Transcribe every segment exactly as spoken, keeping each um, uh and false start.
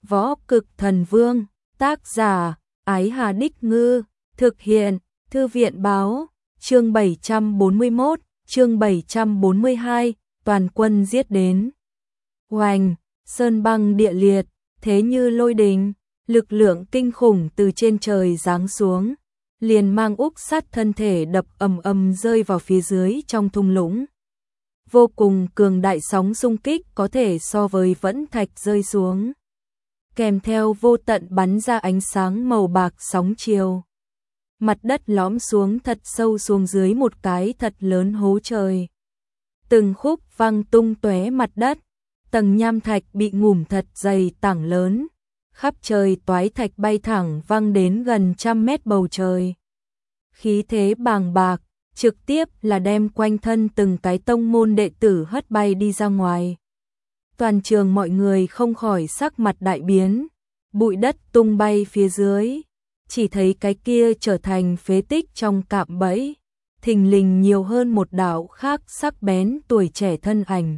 Võ Cực Thần Vương, tác giả, Ái Hà Đích Ngư, thực hiện, Thư viện Báo, chương bảy trăm bốn mươi mốt, chương bảy trăm bốn mươi hai, toàn quân giết đến. Oanh, sơn băng địa liệt, thế như lôi đình, lực lượng kinh khủng từ trên trời giáng xuống, liền mang Úc Sát thân thể đập ầm ầm rơi vào phía dưới trong thung lũng. Vô cùng cường đại sóng xung kích có thể so với vẫn thạch rơi xuống, kèm theo vô tận bắn ra ánh sáng màu bạc sóng chiều. Mặt đất lõm xuống thật sâu xuống dưới một cái thật lớn hố trời. Từng khúc văng tung tóe mặt đất, tầng nham thạch bị ngủm thật dày tảng lớn, khắp trời toái thạch bay thẳng văng đến gần trăm mét bầu trời. Khí thế bàng bạc, trực tiếp là đem quanh thân từng cái tông môn đệ tử hất bay đi ra ngoài. Toàn trường mọi người không khỏi sắc mặt đại biến, bụi đất tung bay phía dưới, chỉ thấy cái kia trở thành phế tích trong cạm bẫy, thình lình nhiều hơn một đạo khác sắc bén tuổi trẻ thân ảnh.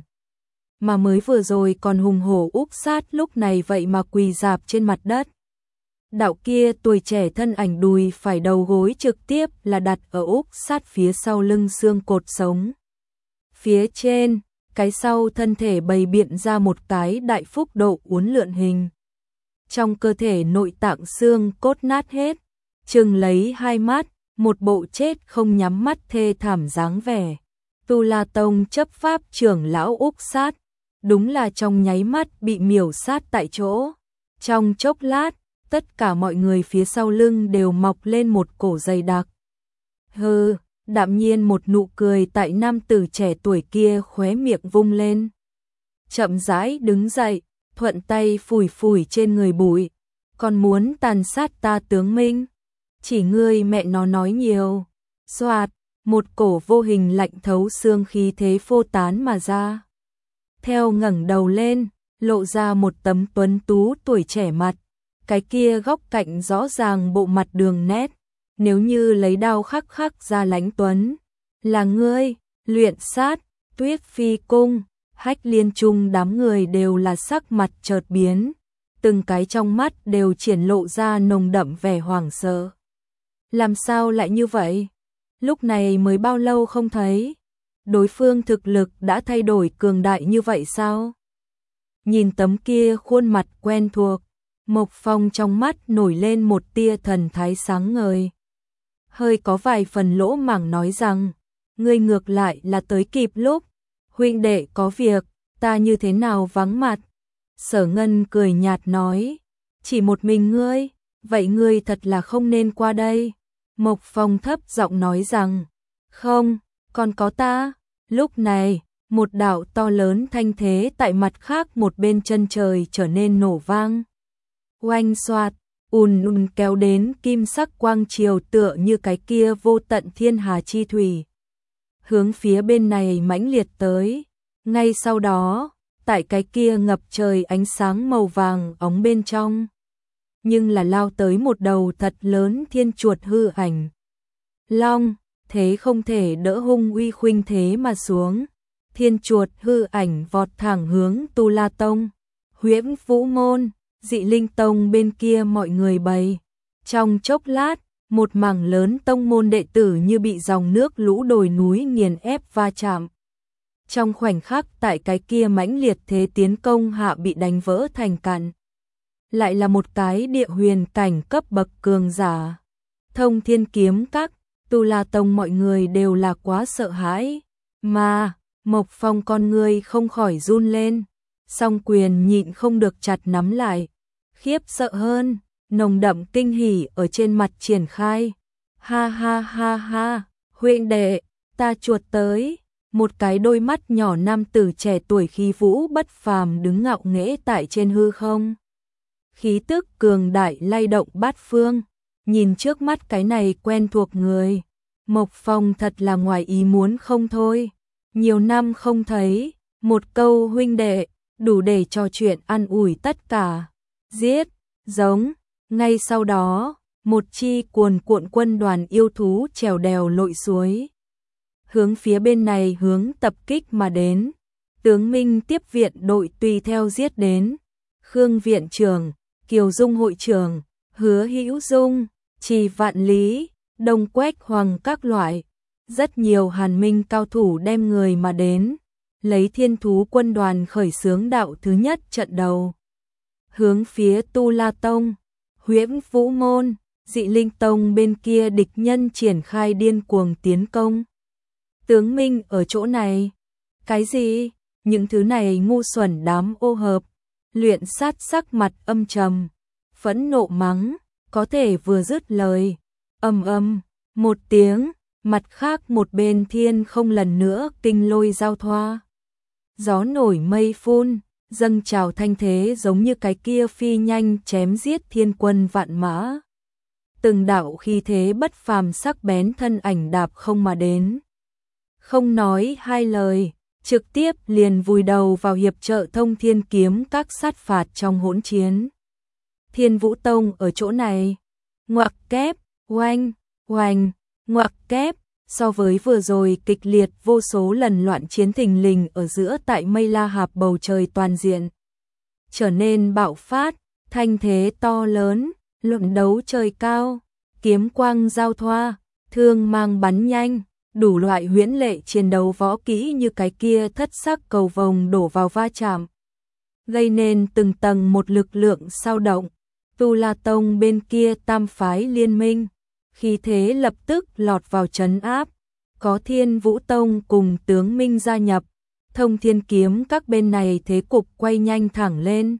Mà mới vừa rồi còn hùng hổ Úc Sát lúc này vậy mà quỳ rạp trên mặt đất. Đạo kia tuổi trẻ thân ảnh đùi phải đầu gối trực tiếp là đặt ở Úc Sát phía sau lưng xương cột sống. Phía trên, cái sau thân thể bày biện ra một cái đại phúc độ uốn lượn hình. Trong cơ thể nội tạng xương cốt nát hết, trừng lấy hai mắt, một bộ chết không nhắm mắt thê thảm dáng vẻ. Tu La Tông chấp pháp trưởng lão Úc Sát, đúng là trong nháy mắt bị miểu sát tại chỗ. Trong chốc lát, tất cả mọi người phía sau lưng đều mọc lên một cổ dày đặc. Hừ, đạm nhiên một nụ cười tại nam tử trẻ tuổi kia khóe miệng vung lên. Chậm rãi đứng dậy, thuận tay phủi phủi trên người bụi. Còn muốn tàn sát ta tướng Minh? Chỉ ngươi mẹ nó nói nhiều. Xoạt, một cổ vô hình lạnh thấu xương khí thế phô tán mà ra. Theo ngẩng đầu lên, lộ ra một tấm tuấn tú tuổi trẻ mặt. Cái kia góc cạnh rõ ràng bộ mặt đường nét. Nếu như lấy đao khắc khắc ra lãnh tuấn. Là ngươi, luyện sát, Tuyết Phi Cung, Hách Liên Trung đám người đều là sắc mặt chợt biến. Từng cái trong mắt đều triển lộ ra nồng đậm vẻ hoảng sợ. Làm sao lại như vậy? Lúc này mới bao lâu không thấy? Đối phương thực lực đã thay đổi cường đại như vậy sao? Nhìn tấm kia khuôn mặt quen thuộc, Mộc Phong trong mắt nổi lên một tia thần thái sáng ngời. Hơi có vài phần lỗ mảng nói rằng, ngươi ngược lại là tới kịp lúc, huynh đệ có việc, ta như thế nào vắng mặt. Sở Ngân cười nhạt nói, chỉ một mình ngươi, vậy ngươi thật là không nên qua đây. Mộc Phong thấp giọng nói rằng, không, còn có ta. Lúc này, một đạo to lớn thanh thế tại mặt khác một bên chân trời trở nên nổ vang. Oanh xoạt, ùn ùn kéo đến kim sắc quang chiều tựa như cái kia vô tận thiên hà chi thủy. Hướng phía bên này mãnh liệt tới. Ngay sau đó, tại cái kia ngập trời ánh sáng màu vàng óng bên trong. Nhưng là lao tới một đầu thật lớn thiên chuột hư ảnh. Long, thế không thể đỡ hung uy khuynh thế mà xuống. Thiên chuột hư ảnh vọt thẳng hướng Tu La Tông, Huyễn Vũ Môn, Dị Linh Tông bên kia mọi người bày. Trong chốc lát, một mảng lớn tông môn đệ tử như bị dòng nước lũ đồi núi nghiền ép va chạm. Trong khoảnh khắc tại cái kia mãnh liệt thế tiến công hạ bị đánh vỡ thành cặn. Lại là một cái địa huyền cảnh cấp bậc cường giả. Thông Thiên Kiếm Các, Tu La Tông mọi người đều là quá sợ hãi. Mà, Mộc Phong con người không khỏi run lên. Song quyền nhịn không được chặt nắm lại. Khiếp sợ hơn, nồng đậm kinh hỉ ở trên mặt triển khai. Ha ha ha ha, huynh đệ, ta chuột tới. Một cái đôi mắt nhỏ nam tử trẻ tuổi khí vũ bất phàm đứng ngạo nghễ tại trên hư không. Khí tức cường đại lay động bát phương, nhìn trước mắt cái này quen thuộc người. Mộc Phong thật là ngoài ý muốn không thôi. Nhiều năm không thấy, một câu huynh đệ, đủ để trò chuyện an ủi tất cả. Giết, giống, ngay sau đó, một chi cuồn cuộn quân đoàn yêu thú trèo đèo lội suối. Hướng phía bên này hướng tập kích mà đến. Tướng Minh tiếp viện đội tùy theo giết đến. Khương viện trưởng, Kiều Dung hội trưởng, Hứa Hữu Dung, Trì Vạn Lý, Đông Quách Hoàng các loại. Rất nhiều Hàn Minh cao thủ đem người mà đến, lấy Thiên Thú quân đoàn khởi xướng đạo thứ nhất trận đầu. Hướng phía Tu La Tông, Huyễn Vũ Môn, Dị Linh Tông bên kia địch nhân triển khai điên cuồng tiến công. Tướng Minh ở chỗ này. Cái gì? Những thứ này ngu xuẩn đám ô hợp. Luyện Sát sắc mặt âm trầm, phẫn nộ mắng, có thể vừa dứt lời. Ầm ầm, một tiếng, mặt khác một bên thiên không lần nữa kinh lôi giao thoa. Gió nổi mây phun, dâng trào thanh thế giống như cái kia phi nhanh chém giết thiên quân vạn mã. Từng đạo khí thế bất phàm sắc bén thân ảnh đạp không mà đến. Không nói hai lời, trực tiếp liền vùi đầu vào hiệp trợ Thông Thiên kiếm các sát phạt trong hỗn chiến. Thiên Vũ Tông ở chỗ này, ngoặc kép, oanh, oanh, ngoặc kép, so với vừa rồi kịch liệt vô số lần loạn chiến thình lình ở giữa tại Mây La Hạp bầu trời toàn diện. Trở nên bạo phát, thanh thế to lớn, luận đấu trời cao, kiếm quang giao thoa, thương mang bắn nhanh, đủ loại huyễn lệ chiến đấu võ kỹ như cái kia thất sắc cầu vồng đổ vào va chạm, gây nên từng tầng một lực lượng sao động. Tu La Tông bên kia tam phái liên minh, khí thế lập tức lọt vào trấn áp, có Thiên Vũ Tông cùng tướng Minh gia nhập, Thông Thiên kiếm các bên này thế cục quay nhanh thẳng lên.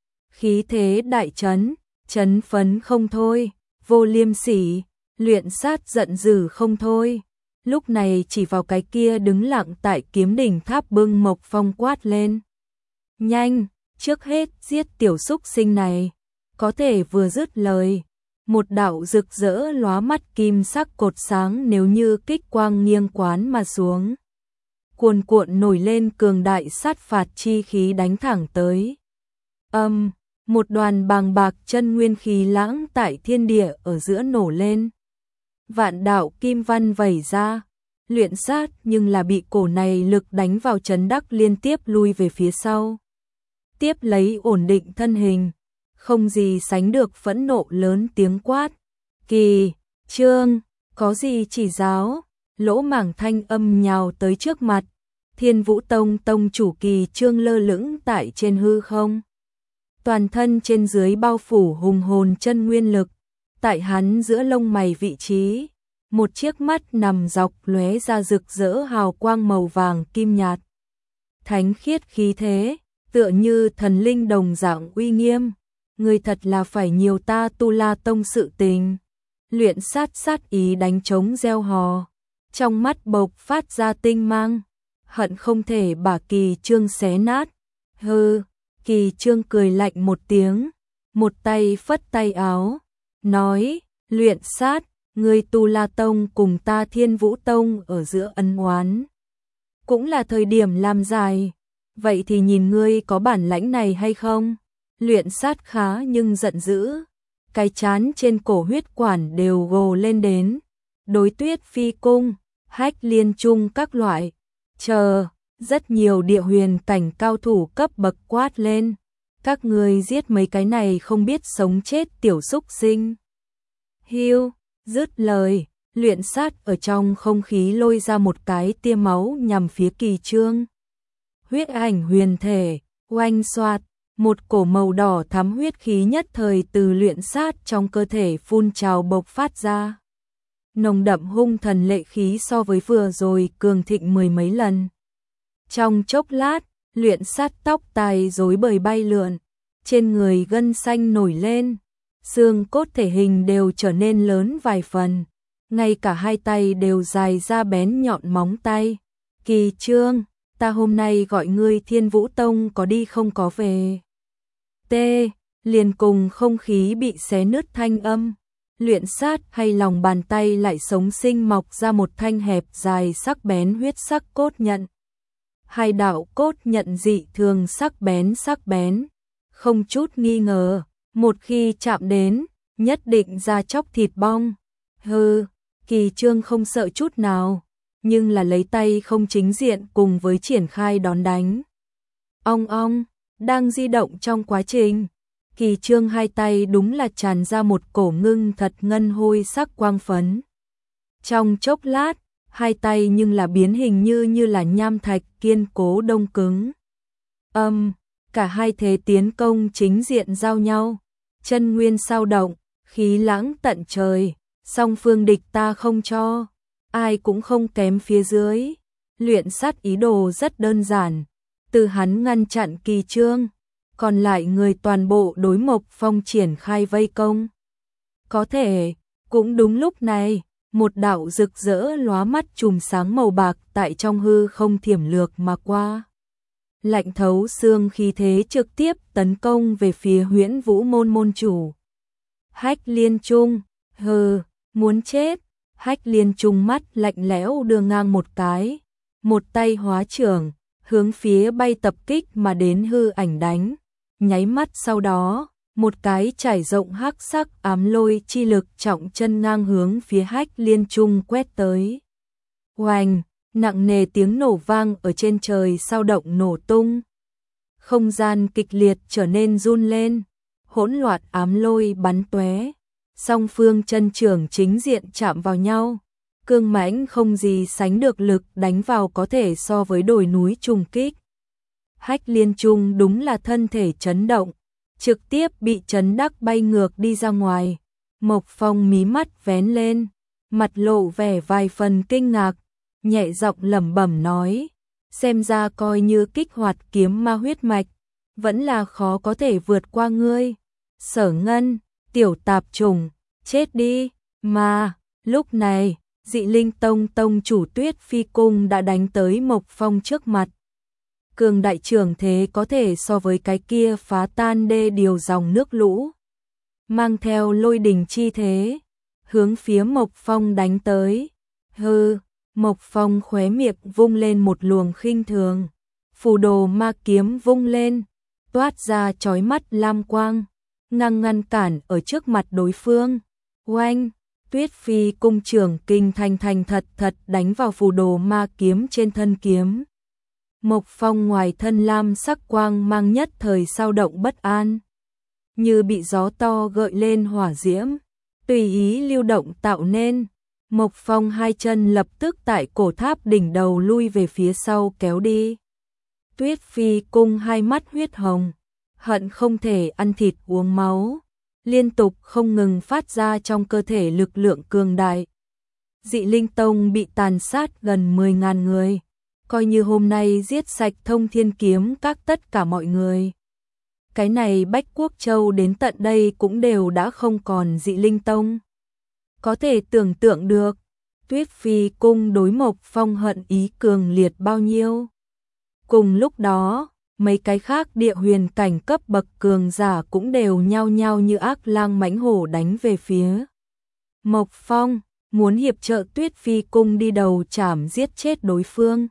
Khí thế đại trấn, trấn phấn không thôi, Vô Liêm Sỉ, Luyện Sát giận dữ không thôi. Lúc này chỉ vào cái kia đứng lặng tại kiếm đỉnh tháp bưng Mộc Phong quát lên. Nhanh, trước hết giết tiểu súc sinh này. Có thể vừa dứt lời, một đạo rực rỡ lóa mắt kim sắc cột sáng nếu như kích quang nghiêng quán mà xuống. Cuồn cuộn nổi lên cường đại sát phạt chi khí đánh thẳng tới. Âm, um, một đoàn bàng bạc chân nguyên khí lãng tại thiên địa ở giữa nổ lên. Vạn đạo kim văn vẩy ra, Luyện Sát nhưng là bị cổ này lực đánh vào chấn đắc liên tiếp lui về phía sau. Tiếp lấy ổn định thân hình, không gì sánh được phẫn nộ lớn tiếng quát. Kỳ, Trương, có gì chỉ giáo? Lỗ Mảng thanh âm nhào tới trước mặt. Thiên Vũ Tông tông chủ Kỳ Trương lơ lửng tại trên hư không. Toàn thân trên dưới bao phủ hùng hồn chân nguyên lực. Tại hắn giữa lông mày vị trí, một chiếc mắt nằm dọc lóe ra rực rỡ hào quang màu vàng kim nhạt. Thánh khiết khí thế, tựa như thần linh đồng dạng uy nghiêm. Người thật là phải nhiều ta Tu La Tông sự tình. Luyện Sát sát ý đánh trống gieo hò, trong mắt bộc phát ra tinh mang, hận không thể bả Kỳ Trương xé nát. Hừ, Kỳ Trương cười lạnh một tiếng, một tay phất tay áo, nói, Luyện Sát, người Tu La Tông cùng ta Thiên Vũ Tông ở giữa ân oán, cũng là thời điểm làm dài, vậy thì nhìn ngươi có bản lãnh này hay không? Luyện Sát khá nhưng giận dữ, cái chán trên cổ huyết quản đều gồ lên đến, đối Tuyết Phi Cung, Hách Liên Trung các loại, chờ, rất nhiều địa huyền cảnh cao thủ cấp bậc quát lên, các ngươi giết mấy cái này không biết sống chết tiểu súc sinh. Hiu, dứt lời, Luyện Sát ở trong không khí lôi ra một cái tia máu nhằm phía Kỳ Trương. Huyết ảnh huyền thể, oanh xoạt, một cổ màu đỏ thắm huyết khí nhất thời từ Luyện Sát trong cơ thể phun trào bộc phát ra. Nồng đậm hung thần lệ khí so với vừa rồi cường thịnh mười mấy lần. Trong chốc lát, Luyện Sát tóc tai rối bời bay lượn, trên người gân xanh nổi lên, xương cốt thể hình đều trở nên lớn vài phần, ngay cả hai tay đều dài ra bén nhọn móng tay. Kỳ Trương, ta hôm nay gọi ngươi Thiên Vũ Tông có đi không có về. T, liền cùng không khí bị xé nứt thanh âm, Luyện Sát hay lòng bàn tay lại sống sinh mọc ra một thanh hẹp dài sắc bén huyết sắc cốt nhận. Hai đạo cốt nhận dị thường sắc bén sắc bén, không chút nghi ngờ, một khi chạm đến, nhất định ra chóc thịt bong. Hừ, Kỳ Trương không sợ chút nào, nhưng là lấy tay không chính diện cùng với triển khai đón đánh. Ong ong, Đang di động trong quá trình, Kỳ Trương hai tay đúng là tràn ra một cổ ngưng thật ngân hôi sắc quang phấn. Trong chốc lát, hai tay nhưng là biến hình như như là nham thạch kiên cố đông cứng. Âm, cả hai thế tiến công chính diện giao nhau, chân nguyên sao động, khí lãng tận trời, song phương địch ta không cho, ai cũng không kém phía dưới. Luyện sát ý đồ rất đơn giản, từ hắn ngăn chặn Kỳ Trương, còn lại người toàn bộ đối Mộc Phong triển khai vây công. Có thể, cũng đúng lúc này, một đạo rực rỡ lóa mắt chùm sáng màu bạc tại trong hư không thiểm lược mà qua. Lạnh thấu xương khí thế trực tiếp tấn công về phía Huyễn Vũ môn môn chủ. Hách Liên Trung, hừ, muốn chết. Hách Liên Trung mắt lạnh lẽo đưa ngang một cái, một tay hóa trưởng, hướng phía bay tập kích mà đến hư ảnh đánh. Nháy mắt sau đó, một cái trải rộng hắc sắc ám lôi chi lực trọng chân ngang hướng phía Hách Liên Trung quét tới. Oanh, nặng nề tiếng nổ vang ở trên trời sao động nổ tung. Không gian kịch liệt trở nên run lên, hỗn loạn ám lôi bắn tóe. Song phương chân trường chính diện chạm vào nhau, cương mãnh không gì sánh được lực đánh vào có thể so với đồi núi trùng kích. Hách Liên Trung đúng là thân thể chấn động, trực tiếp bị chấn đắc bay ngược đi ra ngoài. Mộc Phong mí mắt vén lên, mặt lộ vẻ vài phần kinh ngạc, nhẹ giọng lẩm bẩm nói, xem ra coi như kích hoạt kiếm ma huyết mạch, vẫn là khó có thể vượt qua ngươi. Sở Ngân, tiểu tạp trùng, chết đi. Mà, lúc này, Dị Linh Tông tông chủ Tuyết Phi Cung đã đánh tới Mộc Phong trước mặt. Cường đại trưởng thế có thể so với cái kia phá tan đê điều dòng nước lũ. Mang theo lôi đình chi thế, hướng phía Mộc Phong đánh tới. Hừ, Mộc Phong khóe miệng vung lên một luồng khinh thường. Phù đồ ma kiếm vung lên, toát ra chói mắt lam quang, ngang ngăn cản ở trước mặt đối phương. Oanh, Tuyết Phi Cung trưởng kinh thành thành thật thật đánh vào phù đồ ma kiếm trên thân kiếm. Mộc Phong ngoài thân lam sắc quang mang nhất thời sao động bất an, như bị gió to gợi lên hỏa diễm, tùy ý lưu động tạo nên. Mộc Phong hai chân lập tức tại cổ tháp đỉnh đầu lui về phía sau kéo đi. Tuyết Phi Cung hai mắt huyết hồng, hận không thể ăn thịt uống máu, liên tục không ngừng phát ra trong cơ thể lực lượng cường đại. Dị Linh Tông bị tàn sát gần mười nghìn người, coi như hôm nay giết sạch Thông Thiên Kiếm các tất cả mọi người. Cái này Bách Quốc Châu đến tận đây cũng đều đã không còn Dị Linh Tông. Có thể tưởng tượng được, Tuyết Phi Cung đối Mộc Phong hận ý cường liệt bao nhiêu. Cùng lúc đó, mấy cái khác địa huyền cảnh cấp bậc cường giả cũng đều nhao nhao như ác lang mãnh hổ đánh về phía Mộc Phong, muốn hiệp trợ Tuyết Phi Cung đi đầu chảm giết chết đối phương.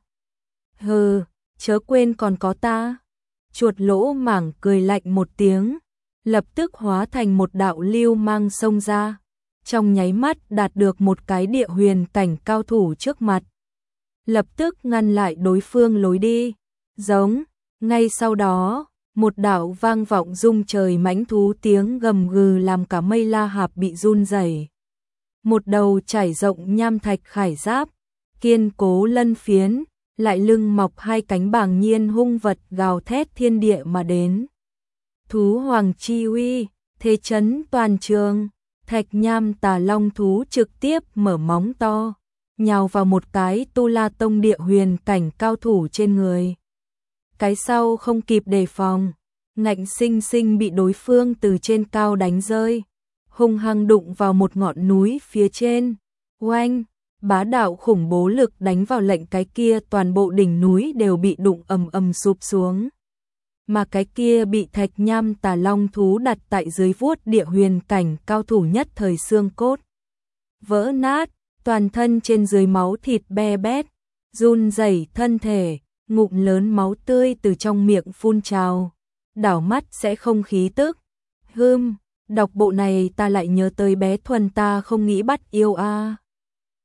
Hừ, chớ quên còn có ta. Chuột lỗ mảng cười lạnh một tiếng, lập tức hóa thành một đạo lưu mang xông ra, trong nháy mắt đạt được một cái địa huyền cảnh cao thủ trước mặt, lập tức ngăn lại đối phương lối đi. Giống, ngay sau đó, một đạo vang vọng rung trời mãnh thú tiếng gầm gừ làm cả mây la hạp bị run rẩy. Một đầu trải rộng nham thạch khải giáp, kiên cố lân phiến, lại lưng mọc hai cánh bàng nhiên hung vật gào thét thiên địa mà đến. Thú hoàng chi uy, thế chấn toàn trường, thạch nham tà long thú trực tiếp mở móng to, nhào vào một cái Tu La Tông địa huyền cảnh cao thủ trên người. Cái sau không kịp đề phòng, ngạnh sinh sinh bị đối phương từ trên cao đánh rơi, hung hăng đụng vào một ngọn núi phía trên. Oanh, bá đạo khủng bố lực đánh vào lệnh cái kia toàn bộ đỉnh núi đều bị đụng ầm ầm sụp xuống. Mà cái kia bị thạch nham tà long thú đặt tại dưới vuốt địa huyền cảnh cao thủ nhất thời xương cốt vỡ nát, toàn thân trên dưới máu thịt be bét, run rẩy thân thể, ngụm lớn máu tươi từ trong miệng phun trào, đảo mắt sẽ không khí tức. Hừm, đọc bộ này ta lại nhớ tới bé Thuần ta không nghĩ bắt yêu a. À.